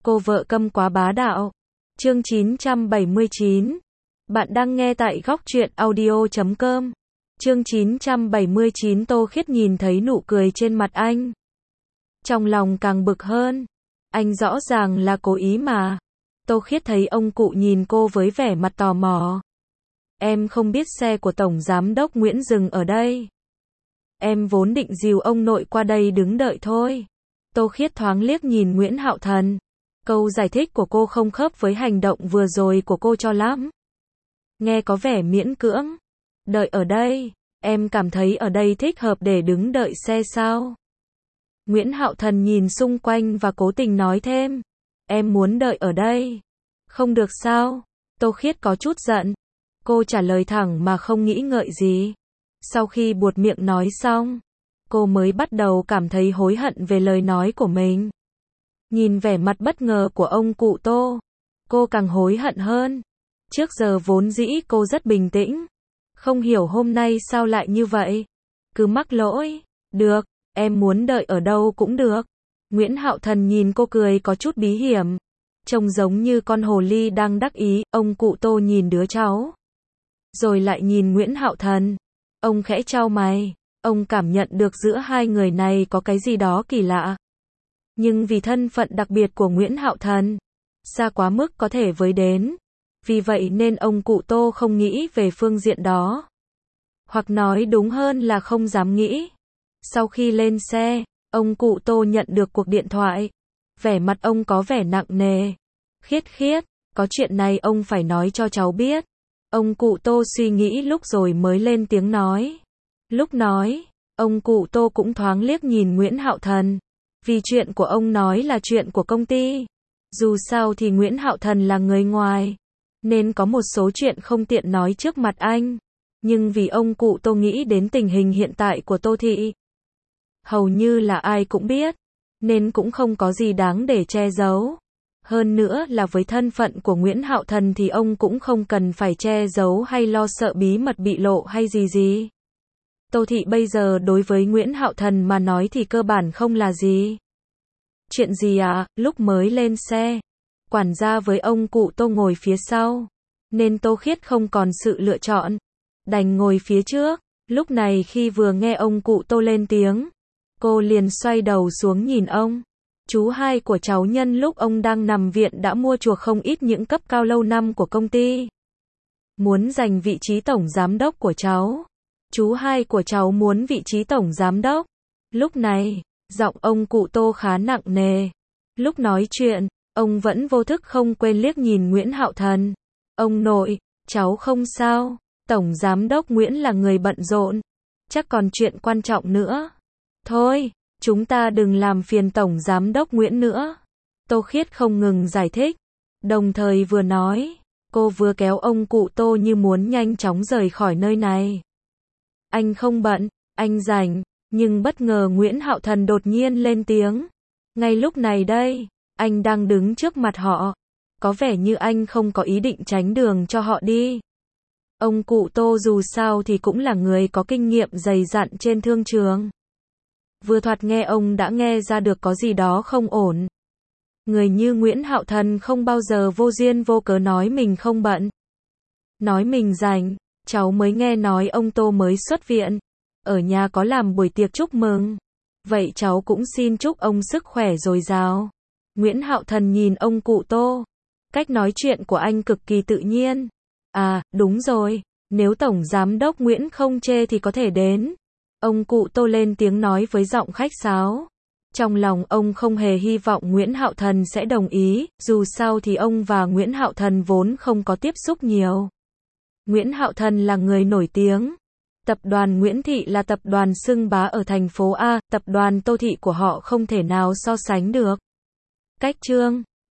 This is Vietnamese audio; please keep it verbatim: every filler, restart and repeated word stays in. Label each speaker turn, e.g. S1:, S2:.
S1: Cô vợ câm quá bá đạo. Chương chín trăm bảy mươi chín. Bạn đang nghe tại góc truyện audio chấm com. Chương chín trăm bảy mươi chín. Tô Khiết nhìn thấy nụ cười trên mặt anh, trong lòng càng bực hơn. Anh rõ ràng là cố ý mà. Tô Khiết thấy ông cụ nhìn cô với vẻ mặt tò mò. Em không biết xe của Tổng Giám đốc Nguyễn dừng ở đây. Em vốn định dìu ông nội qua đây đứng đợi thôi. Tô Khiết thoáng liếc nhìn Nguyễn Hạo Thần. Câu giải thích của cô không khớp với hành động vừa rồi của cô cho lắm. Nghe có vẻ miễn cưỡng. Đợi ở đây, em cảm thấy ở đây thích hợp để đứng đợi xe sao? Nguyễn Hạo Thần nhìn xung quanh và cố tình nói thêm. Em muốn đợi ở đây. Không được sao? Tô Khiết có chút giận. Cô trả lời thẳng mà không nghĩ ngợi gì. Sau khi buột miệng nói xong, cô mới bắt đầu cảm thấy hối hận về lời nói của mình. Nhìn vẻ mặt bất ngờ của ông cụ Tô, cô càng hối hận hơn. Trước giờ vốn dĩ cô rất bình tĩnh. Không hiểu hôm nay sao lại như vậy. Cứ mắc lỗi. Được, em muốn đợi ở đâu cũng được. Nguyễn Hạo Thần nhìn cô cười có chút bí hiểm. Trông giống như con hồ ly đang đắc ý. Ông cụ Tô nhìn đứa cháu, rồi lại nhìn Nguyễn Hạo Thần. Ông khẽ chau mày. Ông cảm nhận được giữa hai người này có cái gì đó kỳ lạ. Nhưng vì thân phận đặc biệt của Nguyễn Hạo Thần, xa quá mức có thể với đến. Vì vậy nên ông cụ Tô không nghĩ về phương diện đó. Hoặc nói đúng hơn là không dám nghĩ. Sau khi lên xe, ông cụ Tô nhận được cuộc điện thoại. Vẻ mặt ông có vẻ nặng nề. Khiết khiết, có chuyện này ông phải nói cho cháu biết. Ông cụ Tô suy nghĩ lúc rồi mới lên tiếng nói. Lúc nói, ông cụ Tô cũng thoáng liếc nhìn Nguyễn Hạo Thần. Vì chuyện của ông nói là chuyện của công ty. Dù sao thì Nguyễn Hạo Thần là người ngoài, nên có một số chuyện không tiện nói trước mặt anh. Nhưng vì ông cụ Tô nghĩ đến tình hình hiện tại của Tô Thị, hầu như là ai cũng biết, nên cũng không có gì đáng để che giấu. Hơn nữa là với thân phận của Nguyễn Hạo Thần thì ông cũng không cần phải che giấu hay lo sợ bí mật bị lộ hay gì gì. Tô Thị bây giờ đối với Nguyễn Hạo Thần mà nói thì cơ bản không là gì. Chuyện gì à? Lúc mới lên xe, quản gia với ông cụ Tô ngồi phía sau, nên Tô Khiết không còn sự lựa chọn, đành ngồi phía trước. Lúc này khi vừa nghe ông cụ Tô lên tiếng, cô liền xoay đầu xuống nhìn ông. Chú hai của cháu nhân lúc ông đang nằm viện đã mua chuộc không ít những cấp cao lâu năm của công ty. Muốn giành vị trí tổng giám đốc của cháu. Chú hai của cháu muốn vị trí tổng giám đốc. Lúc này, giọng ông cụ Tô khá nặng nề. Lúc nói chuyện, ông vẫn vô thức không quên liếc nhìn Nguyễn Hạo Thần. Ông nội, cháu không sao. Tổng giám đốc Nguyễn là người bận rộn. Chắc còn chuyện quan trọng nữa. Thôi, chúng ta đừng làm phiền tổng giám đốc Nguyễn nữa. Tô Khiết không ngừng giải thích. Đồng thời vừa nói, cô vừa kéo ông cụ Tô như muốn nhanh chóng rời khỏi nơi này. Anh không bận, anh rảnh. Nhưng bất ngờ Nguyễn Hạo Thần đột nhiên lên tiếng. Ngay lúc này đây, anh đang đứng trước mặt họ. Có vẻ như anh không có ý định tránh đường cho họ đi. Ông cụ Tô dù sao thì cũng là người có kinh nghiệm dày dặn trên thương trường. Vừa thoạt nghe ông đã nghe ra được có gì đó không ổn. Người như Nguyễn Hạo Thần không bao giờ vô duyên vô cớ nói mình không bận. Nói mình rảnh. Cháu mới nghe nói ông Tô mới xuất viện. Ở nhà có làm buổi tiệc chúc mừng. Vậy cháu cũng xin chúc ông sức khỏe dồi dào. Nguyễn Hạo Thần nhìn ông cụ Tô. Cách nói chuyện của anh cực kỳ tự nhiên. À, đúng rồi. Nếu Tổng Giám đốc Nguyễn không chê thì có thể đến. Ông cụ Tô lên tiếng nói với giọng khách sáo. Trong lòng ông không hề hy vọng Nguyễn Hạo Thần sẽ đồng ý. Dù sao thì ông và Nguyễn Hạo Thần vốn không có tiếp xúc nhiều. Nguyễn Hạo Thần là người nổi tiếng. Tập đoàn Nguyễn Thị là tập đoàn xưng bá ở thành phố A, tập đoàn Tô Thị của họ không thể nào so sánh được. Cách chương